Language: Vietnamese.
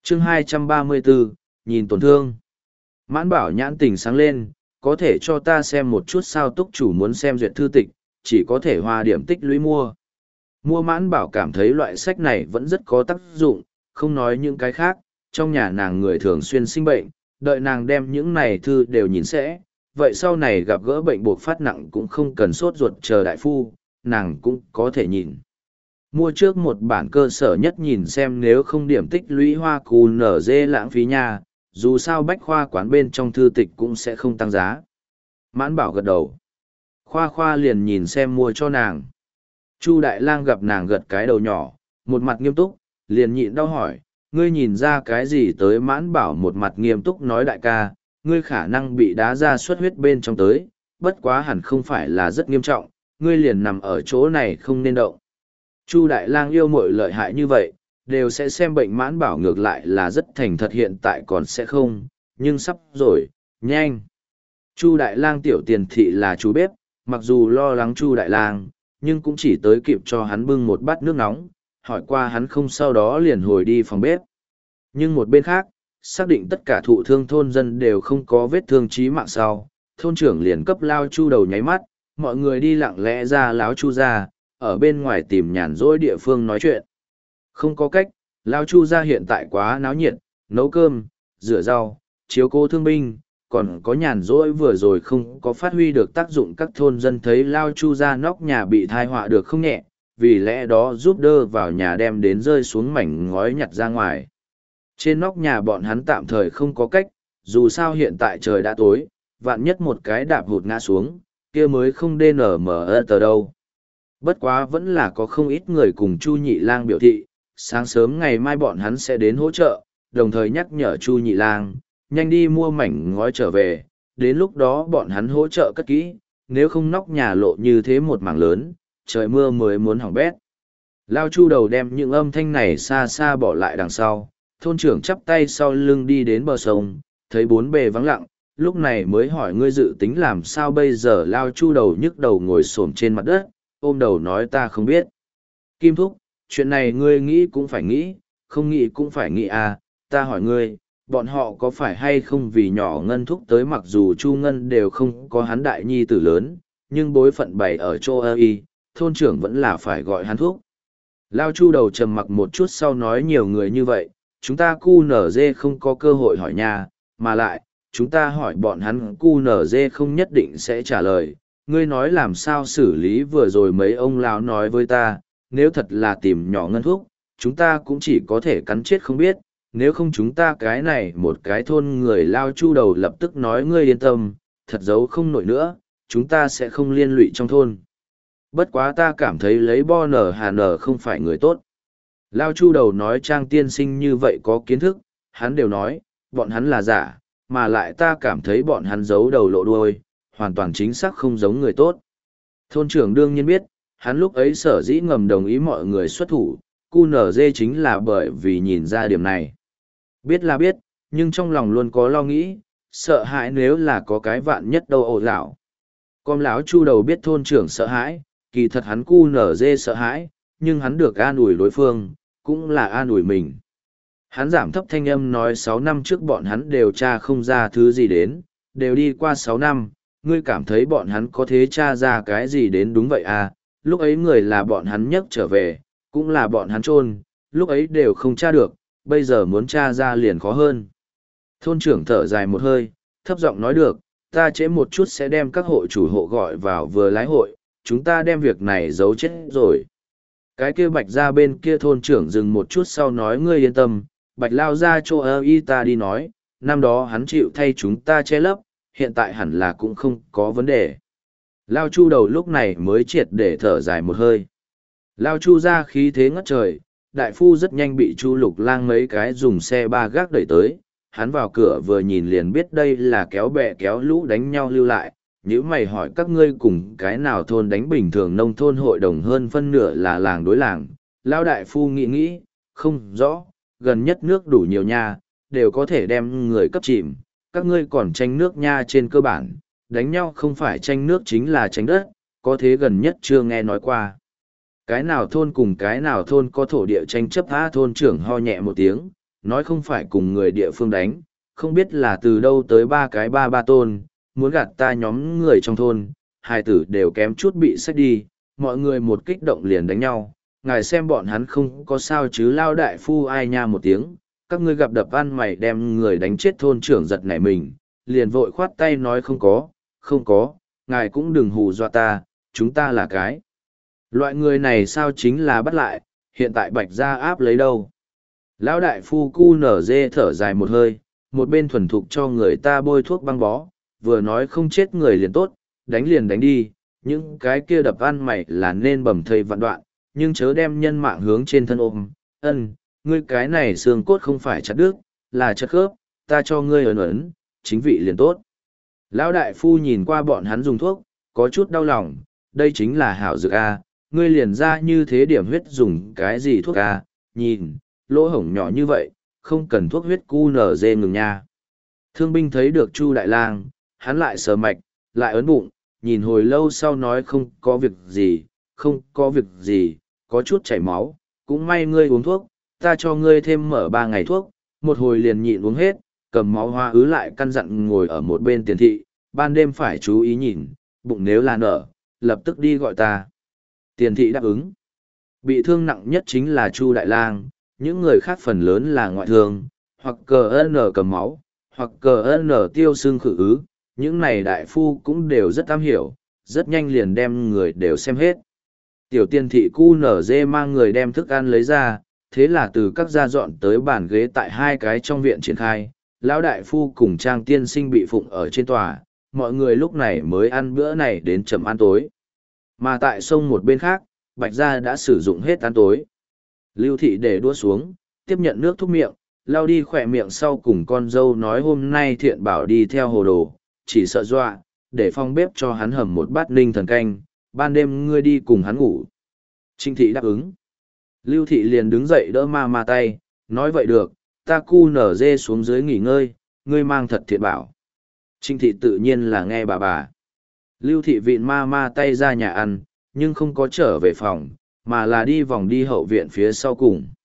Chương 234, nhìn tổn thương. Mãn Bảo nhãn tình sáng lên, có thể cho ta xem một chút sao? Túc chủ muốn xem duyệt thư tịch, chỉ có thể hoa điểm tích lũy mua. Mãn Bảo cảm thấy loại sách này vẫn rất có tác dụng, không nói những cái khác, trong nhà nàng người thường xuyên sinh bệnh, đợi nàng đem những này thư đều nhìn sẽ, vậy sau này gặp gỡ bệnh buộc phát nặng cũng không cần sốt ruột chờ đại phu, nàng cũng có thể nhìn. Mua trước một bản cơ sở nhất nhìn xem, nếu không điểm tích lũy hoa cù nở dê lãng phí nha, dù sao bách khoa quán bên trong thư tịch cũng sẽ không tăng giá. Mãn Bảo gật đầu. Khoa liền nhìn xem mua cho nàng. Chu Đại Lang gặp nàng gật cái đầu nhỏ, một mặt nghiêm túc, liền nhịn đau hỏi, ngươi nhìn ra cái gì tới? Mãn Bảo một mặt nghiêm túc nói, đại ca, ngươi khả năng bị đá ra xuất huyết bên trong tới, bất quá hẳn không phải là rất nghiêm trọng, ngươi liền nằm ở chỗ này không nên động. Chu Đại Lang yêu muội lợi hại như vậy, đều sẽ xem bệnh. Mãn Bảo ngược lại là rất thành thật, hiện tại còn sẽ không, nhưng sắp rồi, nhanh. Chu Đại Lang tiểu tiền thị là chú bếp, mặc dù lo lắng Chu Đại Lang, nhưng cũng chỉ tới kịp cho hắn bưng một bát nước nóng, hỏi qua hắn không, sau đó liền hồi đi phòng bếp. Nhưng một bên khác, xác định tất cả thụ thương thôn dân đều không có vết thương chí mạng sau, thôn trưởng liền cấp Lao Chu đầu nháy mắt, mọi người đi lặng lẽ ra Lão Chu ra, ở bên ngoài tìm nhàn rỗi địa phương nói chuyện. Không có cách, Lao Chu ra hiện tại quá náo nhiệt, nấu cơm, rửa rau, chiếu cố thương binh, còn có nhàn rỗi vừa rồi không có phát huy được tác dụng. Các thôn dân thấy Lao Chu ra nóc nhà bị thai họa được không nhẹ, vì lẽ đó giúp đỡ vào nhà đem đến rơi xuống mảnh ngói nhặt ra ngoài. Trên nóc nhà bọn hắn tạm thời không có cách, dù sao hiện tại trời đã tối, vạn nhất một cái đạp hụt ngã xuống, kia mới không DNME tờ đâu. Bất quá vẫn là có không ít người cùng Chu Nhị Lang biểu thị, sáng sớm ngày mai bọn hắn sẽ đến hỗ trợ, đồng thời nhắc nhở Chu Nhị Lang, nhanh đi mua mảnh ngói trở về, đến lúc đó bọn hắn hỗ trợ cất kỹ, nếu không nóc nhà lộ như thế một mảng lớn, trời mưa mới muốn hỏng bét. Lao Chu đầu đem những âm thanh này xa xa bỏ lại đằng sau, thôn trưởng chắp tay sau lưng đi đến bờ sông, thấy bốn bề vắng lặng, lúc này mới hỏi, ngươi dự tính làm sao bây giờ? Lao Chu đầu nhức đầu ngồi xổm trên mặt đất, ôm đầu nói, ta không biết. Kim Thúc, chuyện này ngươi nghĩ cũng phải nghĩ, không nghĩ cũng phải nghĩ à, ta hỏi ngươi, bọn họ có phải hay không vì nhỏ Ngân Thúc tới? Mặc dù Chu Ngân đều không có hắn đại nhi tử lớn, nhưng bối phận bày ở chỗ y, thôn trưởng vẫn là phải gọi hắn Thúc. Lao Chu đầu trầm mặc một chút sau nói, nhiều người như vậy, chúng ta QNZ không có cơ hội hỏi nha, mà lại, chúng ta hỏi bọn hắn QNZ không nhất định sẽ trả lời. Ngươi nói làm sao xử lý? Vừa rồi mấy ông lão nói với ta, nếu thật là tìm nhỏ Ngân Thúc, chúng ta cũng chỉ có thể cắn chết không biết, nếu không chúng ta cái này một cái thôn người. Lao Chu đầu lập tức nói, ngươi yên tâm, thật giấu không nổi nữa, chúng ta sẽ không liên lụy trong thôn. Bất quá ta cảm thấy lấy Bo Nở Hà Nở không phải người tốt. Lao Chu đầu nói, Trang tiên sinh như vậy có kiến thức, hắn đều nói, bọn hắn là giả, mà lại ta cảm thấy bọn hắn giấu đầu lộ đuôi, hoàn toàn chính xác không giống người tốt. Thôn trưởng đương nhiên biết, hắn lúc ấy sở dĩ ngầm đồng ý mọi người xuất thủ, QNZ chính là bởi vì nhìn ra điểm này. Biết là biết, nhưng trong lòng luôn có lo nghĩ, sợ hãi nếu là có cái vạn nhất đâu ồ lão. Con lão Chu đầu biết thôn trưởng sợ hãi, kỳ thật hắn QNZ sợ hãi, nhưng hắn được an ủi đối phương, cũng là an ủi mình. Hắn giảm thấp thanh âm nói, 6 năm trước bọn hắn đều tra không ra thứ gì đến, đều đi qua 6 năm, ngươi cảm thấy bọn hắn có thế tra ra cái gì đến? Đúng vậy à, lúc ấy người là bọn hắn nhấc trở về, cũng là bọn hắn chôn, lúc ấy đều không tra được, bây giờ muốn tra ra liền khó hơn. Thôn trưởng thở dài một hơi, thấp giọng nói, được, ta trễ một chút sẽ đem các hộ chủ hộ gọi vào vừa lái hội, chúng ta đem việc này giấu chết rồi. Cái kia Bạch ra bên kia thôn trưởng dừng một chút sau nói, ngươi yên tâm, Bạch lao ra chỗ y ta đi nói, năm đó hắn chịu thay chúng ta che lấp, hiện tại hẳn là cũng không có vấn đề. Lao Chu đầu lúc này mới triệt để thở dài một hơi. Lao Chu ra khí thế ngất trời, đại phu rất nhanh bị Chu Lục Lang mấy cái dùng xe ba gác đẩy tới, hắn vào cửa vừa nhìn liền biết đây là kéo bè kéo lũ đánh nhau lưu lại. Nếu mày hỏi các ngươi cùng cái nào thôn đánh bình thường nông thôn hội đồng hơn phân nửa là làng đối làng, Lao đại phu nghĩ, không rõ, gần nhất nước đủ nhiều nha, đều có thể đem người cấp chìm, các ngươi còn tranh nước nha. Trên cơ bản, đánh nhau không phải tranh nước chính là tranh đất, có thế gần nhất chưa nghe nói qua. Cái nào thôn cùng cái nào thôn có thổ địa tranh chấp? Thôn trưởng ho nhẹ một tiếng, nói không phải cùng người địa phương đánh, không biết là từ đâu tới ba cái ba tôn, muốn gạt ta nhóm người trong thôn, hai tử đều kém chút bị xách đi, mọi người một kích động liền đánh nhau, ngài xem bọn hắn không có sao chứ. Lao đại phu ai nha một tiếng, các ngươi gặp đập ăn mày đem người đánh chết thôn trưởng giật nảy mình, liền vội khoát tay nói không có, ngài cũng đừng hù dọa ta, chúng ta là cái. Loại người này sao chính là bắt lại, hiện tại Bạch gia áp lấy đâu. Lão đại phu cu nở dê thở dài một hơi, một bên thuần thục cho người ta bôi thuốc băng bó, vừa nói không chết người liền đánh đi, những cái kia đập ăn mày là nên bầm thây vạn đoạn, nhưng chớ đem nhân mạng hướng trên thân ôm. Ngươi cái này xương cốt không phải chặt đứt, là chất khớp, ta cho ngươi ấn, chính vị liền tốt. Lão đại phu nhìn qua bọn hắn dùng thuốc, có chút đau lòng, đây chính là hảo dược A, ngươi liền ra như thế điểm huyết dùng cái gì thuốc A, nhìn, lỗ hổng nhỏ như vậy, không cần thuốc huyết cu nở dê ngừng nha. Thương binh thấy được Chu Đại Lang, hắn lại sờ mạch, lại ấn bụng, nhìn hồi lâu sau nói không có việc gì, có chút chảy máu, cũng may ngươi uống thuốc, ta cho ngươi thêm mở 3 ngày thuốc, một hồi liền nhịn uống hết, cầm máu hoa ứ lại căn dặn ngồi ở một bên tiền thị, ban đêm phải chú ý nhìn, bụng nếu là nở, lập tức đi gọi ta. Tiền thị đáp ứng. Bị thương nặng nhất chính là Chu Đại Lang, những người khác phần lớn là ngoại thương, hoặc CN cầm máu, hoặc CN tiêu xương khử ứ, những này đại phu cũng đều rất am hiểu, rất nhanh liền đem người đều xem hết. Tiểu tiền thị cu nở dê mang người đem thức ăn lấy ra, thế là từ các gia dọn tới bàn ghế tại 2 cái trong viện triển khai, lão đại phu cùng Trang tiên sinh bị phụng ở trên tòa, mọi người lúc này mới ăn bữa này đến chậm ăn tối. Mà tại sông một bên khác, Bạch gia đã sử dụng hết ăn tối. Lưu thị để đũa xuống, tiếp nhận nước thuốc miệng, lau đi khỏe miệng sau cùng con dâu nói hôm nay Thiện Bảo đi theo hồ đồ, chỉ sợ dọa, để phong bếp cho hắn hầm một bát ninh thần canh, ban đêm ngươi đi cùng hắn ngủ. Trinh thị đáp ứng. Lưu thị liền đứng dậy đỡ ma tay, nói vậy được, ta cu nở dê xuống dưới nghỉ ngơi, ngươi mang thật Thiện Bảo. Trinh thị tự nhiên là nghe bà. Lưu thị vịn ma tay ra nhà ăn, nhưng không có trở về phòng, mà là đi vòng đi hậu viện phía sau cùng.